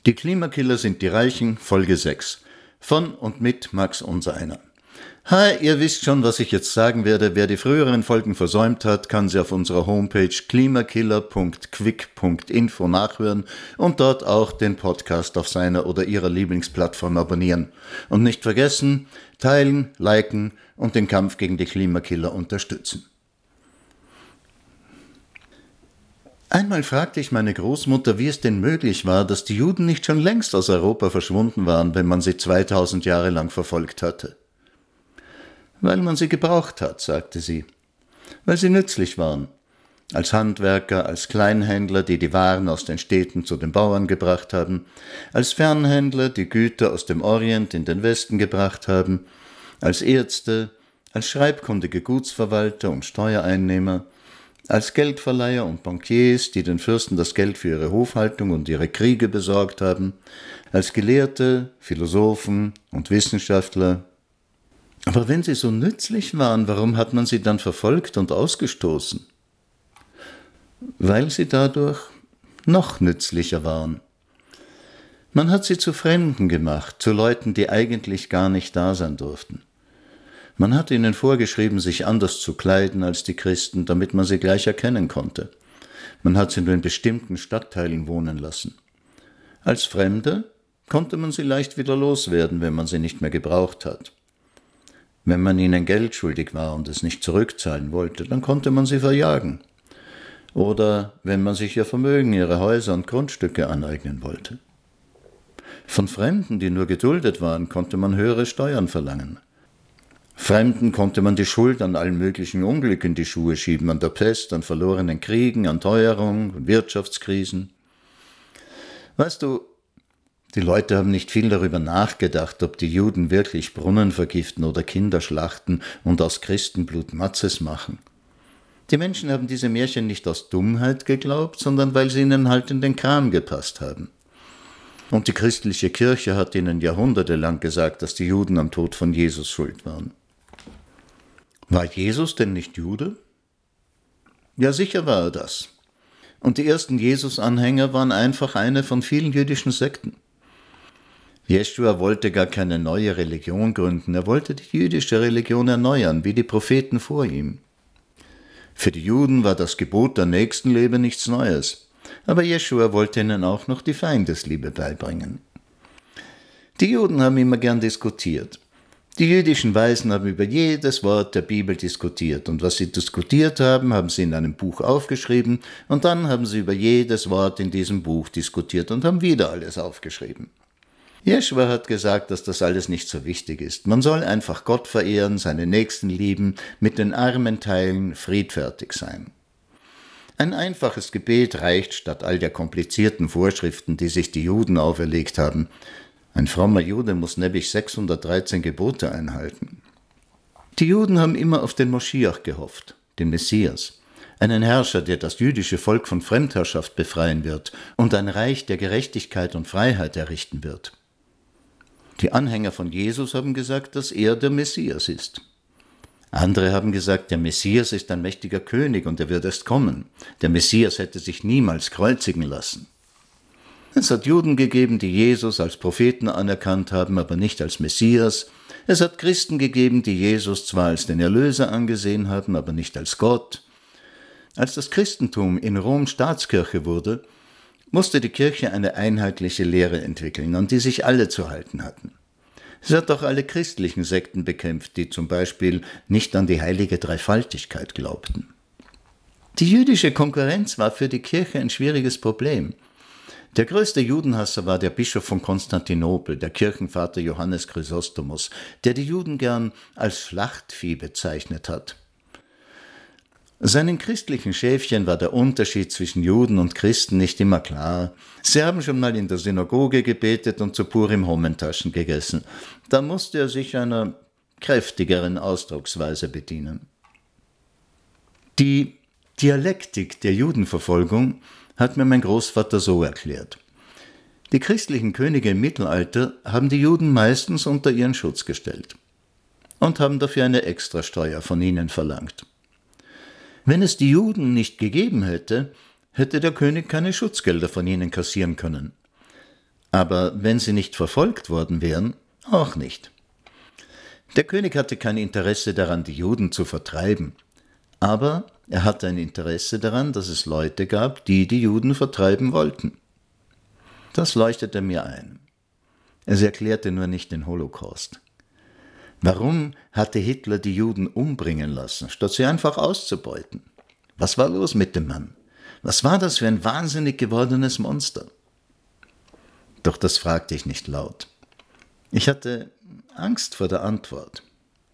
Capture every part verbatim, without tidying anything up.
Die Klimakiller sind die Reichen, Folge sechs. Von und mit Max Unsereiner. Hi, ihr wisst schon, was ich jetzt sagen werde. Wer die früheren Folgen versäumt hat, kann sie auf unserer Homepage klimakiller punkt quick punkt info nachhören und dort auch den Podcast auf seiner oder ihrer Lieblingsplattform abonnieren. Und nicht vergessen, teilen, liken und den Kampf gegen die Klimakiller unterstützen. Einmal fragte ich meine Großmutter, wie es denn möglich war, dass die Juden nicht schon längst aus Europa verschwunden waren, wenn man sie zweitausend Jahre lang verfolgt hatte. Weil man sie gebraucht hat, sagte sie. Weil sie nützlich waren. Als Handwerker, als Kleinhändler, die die Waren aus den Städten zu den Bauern gebracht haben, als Fernhändler, die Güter aus dem Orient in den Westen gebracht haben, als Ärzte, als schreibkundige Gutsverwalter und Steuereinnehmer, als Geldverleiher und Bankiers, die den Fürsten das Geld für ihre Hofhaltung und ihre Kriege besorgt haben, als Gelehrte, Philosophen und Wissenschaftler. Aber wenn sie so nützlich waren, warum hat man sie dann verfolgt und ausgestoßen? Weil sie dadurch noch nützlicher waren. Man hat sie zu Fremden gemacht, zu Leuten, die eigentlich gar nicht da sein durften. Man hat ihnen vorgeschrieben, sich anders zu kleiden als die Christen, damit man sie gleich erkennen konnte. Man hat sie nur in bestimmten Stadtteilen wohnen lassen. Als Fremde konnte man sie leicht wieder loswerden, wenn man sie nicht mehr gebraucht hat. Wenn man ihnen Geld schuldig war und es nicht zurückzahlen wollte, dann konnte man sie verjagen. Oder wenn man sich ihr Vermögen, ihre Häuser und Grundstücke aneignen wollte. Von Fremden, die nur geduldet waren, konnte man höhere Steuern verlangen. Fremden konnte man die Schuld an allen möglichen Unglücken in die Schuhe schieben, an der Pest, an verlorenen Kriegen, an Teuerung und Wirtschaftskrisen. Weißt du, die Leute haben nicht viel darüber nachgedacht, ob die Juden wirklich Brunnen vergiften oder Kinder schlachten und aus Christenblut Matzes machen. Die Menschen haben diese Märchen nicht aus Dummheit geglaubt, sondern weil sie ihnen halt in den Kram gepasst haben. Und die christliche Kirche hat ihnen jahrhundertelang gesagt, dass die Juden am Tod von Jesus schuld waren. War Jesus denn nicht Jude? Ja, sicher war er das. Und die ersten Jesus-Anhänger waren einfach eine von vielen jüdischen Sekten. Jeschua wollte gar keine neue Religion gründen, er wollte die jüdische Religion erneuern, wie die Propheten vor ihm. Für die Juden war das Gebot der Nächstenliebe nichts Neues, aber Jeschua wollte ihnen auch noch die Feindesliebe beibringen. Die Juden haben immer gern diskutiert. Die jüdischen Weisen haben über jedes Wort der Bibel diskutiert und was sie diskutiert haben, haben sie in einem Buch aufgeschrieben und dann haben sie über jedes Wort in diesem Buch diskutiert und haben wieder alles aufgeschrieben. Jeschua hat gesagt, dass das alles nicht so wichtig ist. Man soll einfach Gott verehren, seine Nächsten lieben, mit den Armen teilen, friedfertig sein. Ein einfaches Gebet reicht statt all der komplizierten Vorschriften, die sich die Juden auferlegt haben. Ein frommer Jude muss nämlich sechshundertdreizehn Gebote einhalten. Die Juden haben immer auf den Moschiach gehofft, den Messias, einen Herrscher, der das jüdische Volk von Fremdherrschaft befreien wird und ein Reich der Gerechtigkeit und Freiheit errichten wird. Die Anhänger von Jesus haben gesagt, dass er der Messias ist. Andere haben gesagt, der Messias ist ein mächtiger König und er wird erst kommen. Der Messias hätte sich niemals kreuzigen lassen. Es hat Juden gegeben, die Jesus als Propheten anerkannt haben, aber nicht als Messias. Es hat Christen gegeben, die Jesus zwar als den Erlöser angesehen haben, aber nicht als Gott. Als das Christentum in Rom Staatskirche wurde, musste die Kirche eine einheitliche Lehre entwickeln, an die sich alle zu halten hatten. Sie hat auch alle christlichen Sekten bekämpft, die zum Beispiel nicht an die heilige Dreifaltigkeit glaubten. Die jüdische Konkurrenz war für die Kirche ein schwieriges Problem. Der größte Judenhasser war der Bischof von Konstantinopel, der Kirchenvater Johannes Chrysostomus, der die Juden gern als Schlachtvieh bezeichnet hat. Seinen christlichen Schäfchen war der Unterschied zwischen Juden und Christen nicht immer klar. Sie haben schon mal in der Synagoge gebetet und zu Purim Hammentaschen gegessen. Da musste er sich einer kräftigeren Ausdrucksweise bedienen. Die Dialektik der Judenverfolgung hat mir mein Großvater so erklärt. Die christlichen Könige im Mittelalter haben die Juden meistens unter ihren Schutz gestellt und haben dafür eine Extrasteuer von ihnen verlangt. Wenn es die Juden nicht gegeben hätte, hätte der König keine Schutzgelder von ihnen kassieren können. Aber wenn sie nicht verfolgt worden wären, auch nicht. Der König hatte kein Interesse daran, die Juden zu vertreiben. Aber er hatte ein Interesse daran, dass es Leute gab, die die Juden vertreiben wollten. Das leuchtete mir ein. Es erklärte nur nicht den Holocaust. Warum hatte Hitler die Juden umbringen lassen, statt sie einfach auszubeuten? Was war los mit dem Mann? Was war das für ein wahnsinnig gewordenes Monster? Doch das fragte ich nicht laut. Ich hatte Angst vor der Antwort.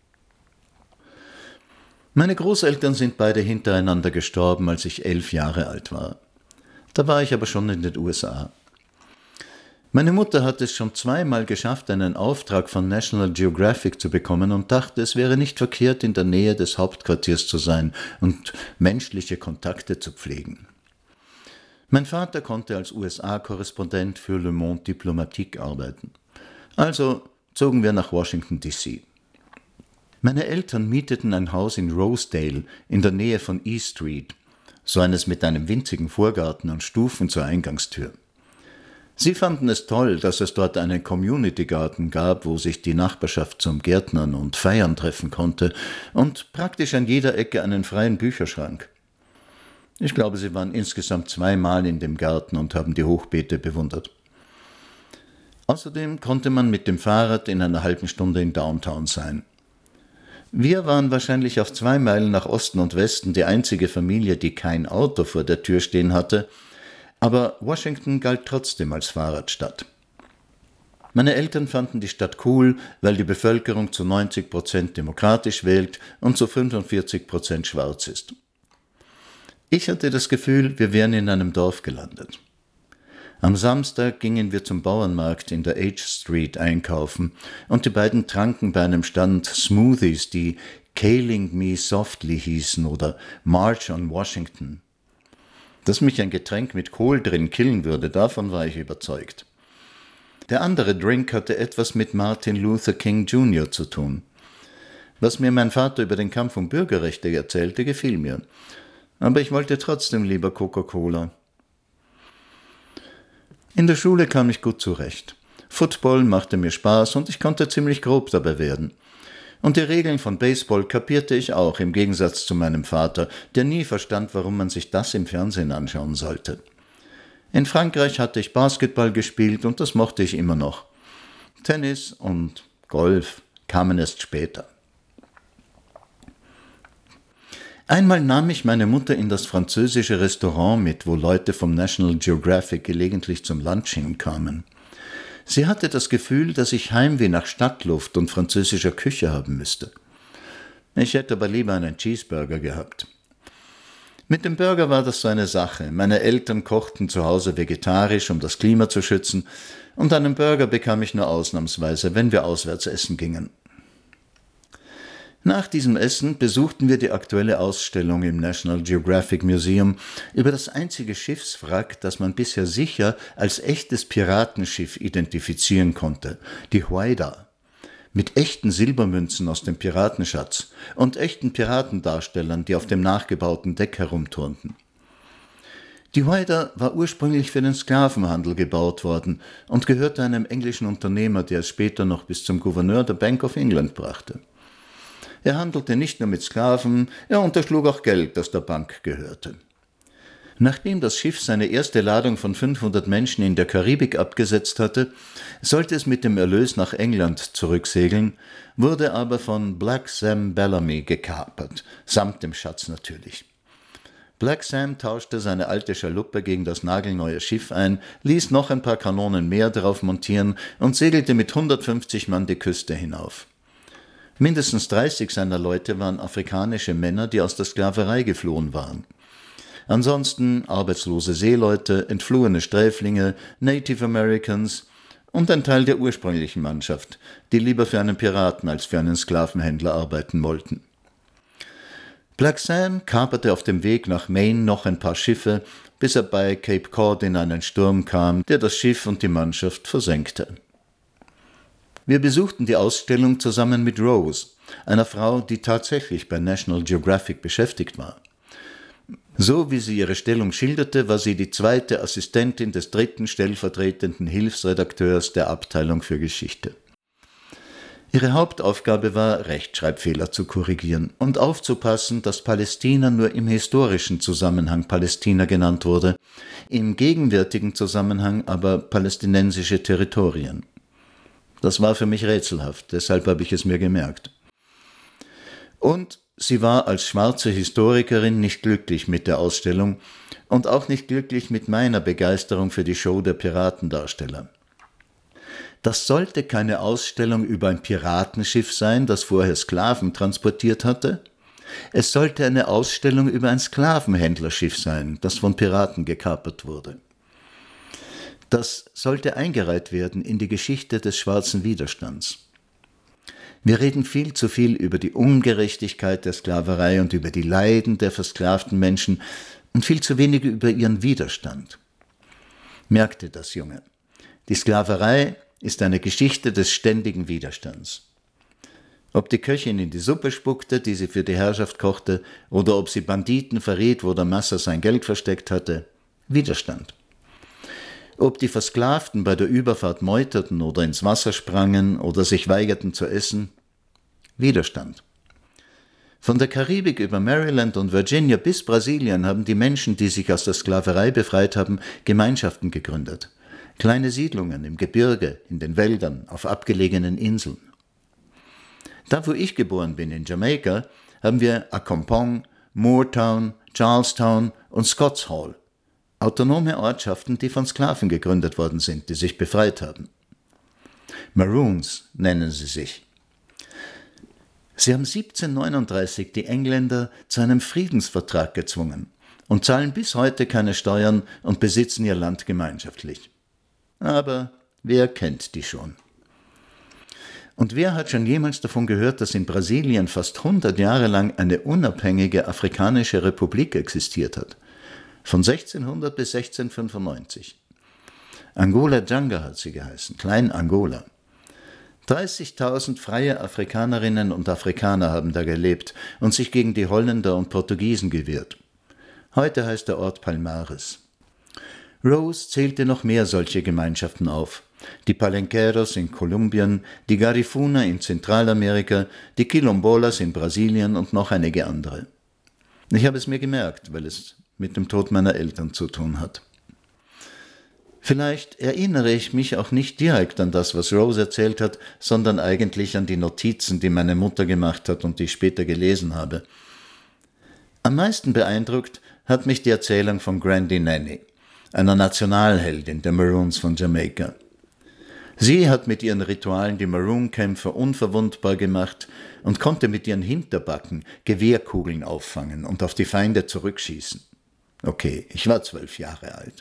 Meine Großeltern sind beide hintereinander gestorben, als ich elf Jahre alt war. Da war ich aber schon in den U S A. Meine Mutter hat es schon zweimal geschafft, einen Auftrag von National Geographic zu bekommen und dachte, es wäre nicht verkehrt, in der Nähe des Hauptquartiers zu sein und menschliche Kontakte zu pflegen. Mein Vater konnte als U S A-Korrespondent für Le Monde Diplomatique arbeiten. Also zogen wir nach Washington D C Meine Eltern mieteten ein Haus in Rosedale in der Nähe von E Street, so eines mit einem winzigen Vorgarten und Stufen zur Eingangstür. Sie fanden es toll, dass es dort einen Community-Garten gab, wo sich die Nachbarschaft zum Gärtnern und Feiern treffen konnte und praktisch an jeder Ecke einen freien Bücherschrank. Ich glaube, sie waren insgesamt zweimal in dem Garten und haben die Hochbeete bewundert. Außerdem konnte man mit dem Fahrrad in einer halben Stunde in Downtown sein. Wir waren wahrscheinlich auf zwei Meilen nach Osten und Westen die einzige Familie, die kein Auto vor der Tür stehen hatte, aber Washington galt trotzdem als Fahrradstadt. Meine Eltern fanden die Stadt cool, weil die Bevölkerung zu neunzig Prozent demokratisch wählt und zu fünfundvierzig Prozent schwarz ist. Ich hatte das Gefühl, wir wären in einem Dorf gelandet. Am Samstag gingen wir zum Bauernmarkt in der H Street einkaufen und die beiden tranken bei einem Stand Smoothies, die Killing Me Softly hießen oder March on Washington. Dass mich ein Getränk mit Kohl drin killen würde, davon war ich überzeugt. Der andere Drink hatte etwas mit Martin Luther King Junior zu tun. Was mir mein Vater über den Kampf um Bürgerrechte erzählte, gefiel mir. Aber ich wollte trotzdem lieber Coca-Cola. In der Schule kam ich gut zurecht. Football machte mir Spaß und ich konnte ziemlich grob dabei werden. Und die Regeln von Baseball kapierte ich auch, im Gegensatz zu meinem Vater, der nie verstand, warum man sich das im Fernsehen anschauen sollte. In Frankreich hatte ich Basketball gespielt und das mochte ich immer noch. Tennis und Golf kamen erst später. Einmal nahm ich meine Mutter in das französische Restaurant mit, wo Leute vom National Geographic gelegentlich zum Lunchen kamen. Sie hatte das Gefühl, dass ich Heimweh nach Stadtluft und französischer Küche haben müsste. Ich hätte aber lieber einen Cheeseburger gehabt. Mit dem Burger war das so eine Sache. Meine Eltern kochten zu Hause vegetarisch, um das Klima zu schützen, und einen Burger bekam ich nur ausnahmsweise, wenn wir auswärts essen gingen. Nach diesem Essen besuchten wir die aktuelle Ausstellung im National Geographic Museum über das einzige Schiffswrack, das man bisher sicher als echtes Piratenschiff identifizieren konnte, die Hoida, mit echten Silbermünzen aus dem Piratenschatz und echten Piratendarstellern, die auf dem nachgebauten Deck herumturnten. Die Hoida war ursprünglich für den Sklavenhandel gebaut worden und gehörte einem englischen Unternehmer, der es später noch bis zum Gouverneur der Bank of England brachte. Er handelte nicht nur mit Sklaven, er unterschlug auch Geld, das der Bank gehörte. Nachdem das Schiff seine erste Ladung von fünfhundert Menschen in der Karibik abgesetzt hatte, sollte es mit dem Erlös nach England zurücksegeln, wurde aber von Black Sam Bellamy gekapert, samt dem Schatz natürlich. Black Sam tauschte seine alte Schaluppe gegen das nagelneue Schiff ein, ließ noch ein paar Kanonen mehr darauf montieren und segelte mit hundertfünfzig Mann die Küste hinauf. Mindestens dreißig seiner Leute waren afrikanische Männer, die aus der Sklaverei geflohen waren. Ansonsten arbeitslose Seeleute, entflohene Sträflinge, Native Americans und ein Teil der ursprünglichen Mannschaft, die lieber für einen Piraten als für einen Sklavenhändler arbeiten wollten. Black Sam kaperte auf dem Weg nach Maine noch ein paar Schiffe, bis er bei Cape Cod in einen Sturm kam, der das Schiff und die Mannschaft versenkte. Wir besuchten die Ausstellung zusammen mit Rose, einer Frau, die tatsächlich bei National Geographic beschäftigt war. So wie sie ihre Stellung schilderte, war sie die zweite Assistentin des dritten stellvertretenden Hilfsredakteurs der Abteilung für Geschichte. Ihre Hauptaufgabe war, Rechtschreibfehler zu korrigieren und aufzupassen, dass Palästina nur im historischen Zusammenhang Palästina genannt wurde, im gegenwärtigen Zusammenhang aber palästinensische Territorien. Das war für mich rätselhaft, deshalb habe ich es mir gemerkt. Und sie war als schwarze Historikerin nicht glücklich mit der Ausstellung und auch nicht glücklich mit meiner Begeisterung für die Show der Piratendarsteller. Das sollte keine Ausstellung über ein Piratenschiff sein, das vorher Sklaven transportiert hatte. Es sollte eine Ausstellung über ein Sklavenhändlerschiff sein, das von Piraten gekapert wurde. Das sollte eingereiht werden in die Geschichte des schwarzen Widerstands. Wir reden viel zu viel über die Ungerechtigkeit der Sklaverei und über die Leiden der versklavten Menschen und viel zu wenig über ihren Widerstand. Merkte das, Junge. Die Sklaverei ist eine Geschichte des ständigen Widerstands. Ob die Köchin in die Suppe spuckte, die sie für die Herrschaft kochte, oder ob sie Banditen verriet, wo der Massa sein Geld versteckt hatte, Widerstand. Ob die Versklavten bei der Überfahrt meuterten oder ins Wasser sprangen oder sich weigerten zu essen, Widerstand. Von der Karibik über Maryland und Virginia bis Brasilien haben die Menschen, die sich aus der Sklaverei befreit haben, Gemeinschaften gegründet. Kleine Siedlungen im Gebirge, in den Wäldern, auf abgelegenen Inseln. Da, wo ich geboren bin, in Jamaika, haben wir Accompong, Moortown, Charlestown und Scotts Hall. Autonome Ortschaften, die von Sklaven gegründet worden sind, die sich befreit haben. Maroons nennen sie sich. Sie haben siebzehnhundertneununddreißig die Engländer zu einem Friedensvertrag gezwungen und zahlen bis heute keine Steuern und besitzen ihr Land gemeinschaftlich. Aber wer kennt die schon? Und wer hat schon jemals davon gehört, dass in Brasilien fast hundert Jahre lang eine unabhängige afrikanische Republik existiert hat? Von sechzehnhundert bis sechzehnhundertfünfundneunzig. Angola Janga hat sie geheißen, Klein Angola. dreißigtausend freie Afrikanerinnen und Afrikaner haben da gelebt und sich gegen die Holländer und Portugiesen gewehrt. Heute heißt der Ort Palmares. Rose zählte noch mehr solche Gemeinschaften auf. Die Palenqueros in Kolumbien, die Garifuna in Zentralamerika, die Quilombolas in Brasilien und noch einige andere. Ich habe es mir gemerkt, weil es mit dem Tod meiner Eltern zu tun hat. Vielleicht erinnere ich mich auch nicht direkt an das, was Rose erzählt hat, sondern eigentlich an die Notizen, die meine Mutter gemacht hat und die ich später gelesen habe. Am meisten beeindruckt hat mich die Erzählung von Grandy Nanny, einer Nationalheldin der Maroons von Jamaika. Sie hat mit ihren Ritualen die Maroon-Kämpfer unverwundbar gemacht und konnte mit ihren Hinterbacken Gewehrkugeln auffangen und auf die Feinde zurückschießen. Okay, ich war zwölf Jahre alt.